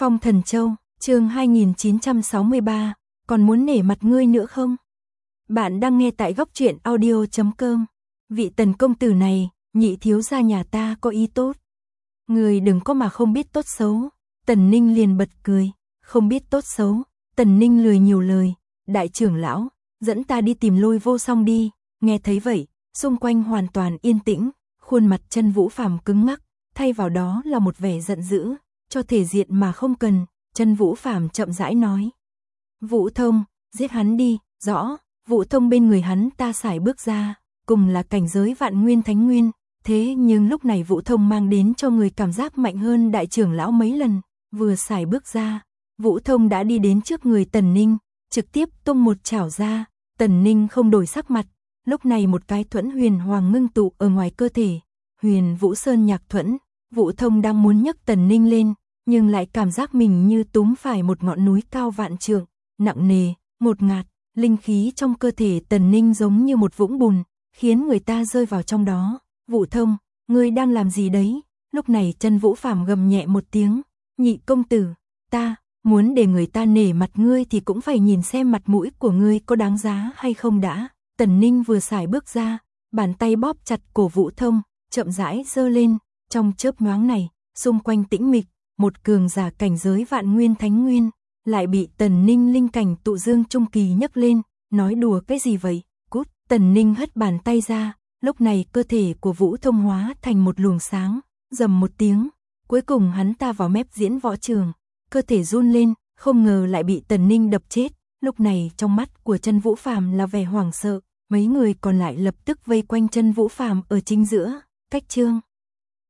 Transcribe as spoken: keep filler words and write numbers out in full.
Phong Thần Châu, chương hai nghìn chín trăm sáu mươi ba, còn muốn nể mặt ngươi nữa không? Bạn đang nghe tại góc truyện audio chấm com. Vị Tần công tử này, nhị thiếu gia nhà ta có ý tốt. Người đừng có mà không biết tốt xấu. Tần Ninh liền bật cười, không biết tốt xấu. Tần Ninh lười nhiều lời, đại trưởng lão, dẫn ta đi tìm Lôi Vô Song đi. Nghe thấy vậy, xung quanh hoàn toàn yên tĩnh, khuôn mặt Chân Vũ Phàm cứng ngắc, thay vào đó là một vẻ giận dữ, cho thể diện mà không cần. Chân Vũ Phàm chậm rãi nói, Vũ Thông, giết hắn đi. Rõ. Vũ Thông bên người hắn ta sải bước ra, cùng là cảnh giới vạn nguyên thánh nguyên, thế nhưng lúc này Vũ Thông mang đến cho người cảm giác mạnh hơn đại trưởng lão mấy lần. Vừa sải bước ra, Vũ Thông đã đi đến trước người Tần Ninh, trực tiếp tung một chảo ra. Tần Ninh không đổi sắc mặt, lúc này một cái thuẫn huyền hoàng ngưng tụ ở ngoài cơ thể, Huyền Vũ Sơn Nhạc thuẫn. Vũ Thông đang muốn nhấc Tần Ninh lên, nhưng lại cảm giác mình như túm phải một ngọn núi cao vạn trượng, nặng nề, ngột ngạt, linh khí trong cơ thể Tần Ninh giống như một vũng bùn, khiến người ta rơi vào trong đó. Vũ Thông, ngươi đang làm gì đấy? Lúc này Chân Vũ Phàm gầm nhẹ một tiếng, nhị công tử, ta, muốn để người ta nể mặt ngươi thì cũng phải nhìn xem mặt mũi của ngươi có đáng giá hay không đã. Tần Ninh vừa sải bước ra, bàn tay bóp chặt cổ Vũ Thông, chậm rãi giơ lên, trong chớp nhoáng này, xung quanh tĩnh mịch, một cường giả cảnh giới vạn nguyên thánh nguyên, lại bị Tần Ninh linh cảnh tụ dương trung kỳ nhấc lên, nói đùa cái gì vậy, cút. Tần Ninh hất bàn tay ra, lúc này cơ thể của Vũ Thông hóa thành một luồng sáng, rầm một tiếng, cuối cùng hắn ta vào mép diễn võ trường, cơ thể run lên, không ngờ lại bị Tần Ninh đập chết. Lúc này trong mắt của Chân Vũ Phàm là vẻ hoảng sợ, mấy người còn lại lập tức vây quanh Chân Vũ Phàm ở chính giữa. Cách chương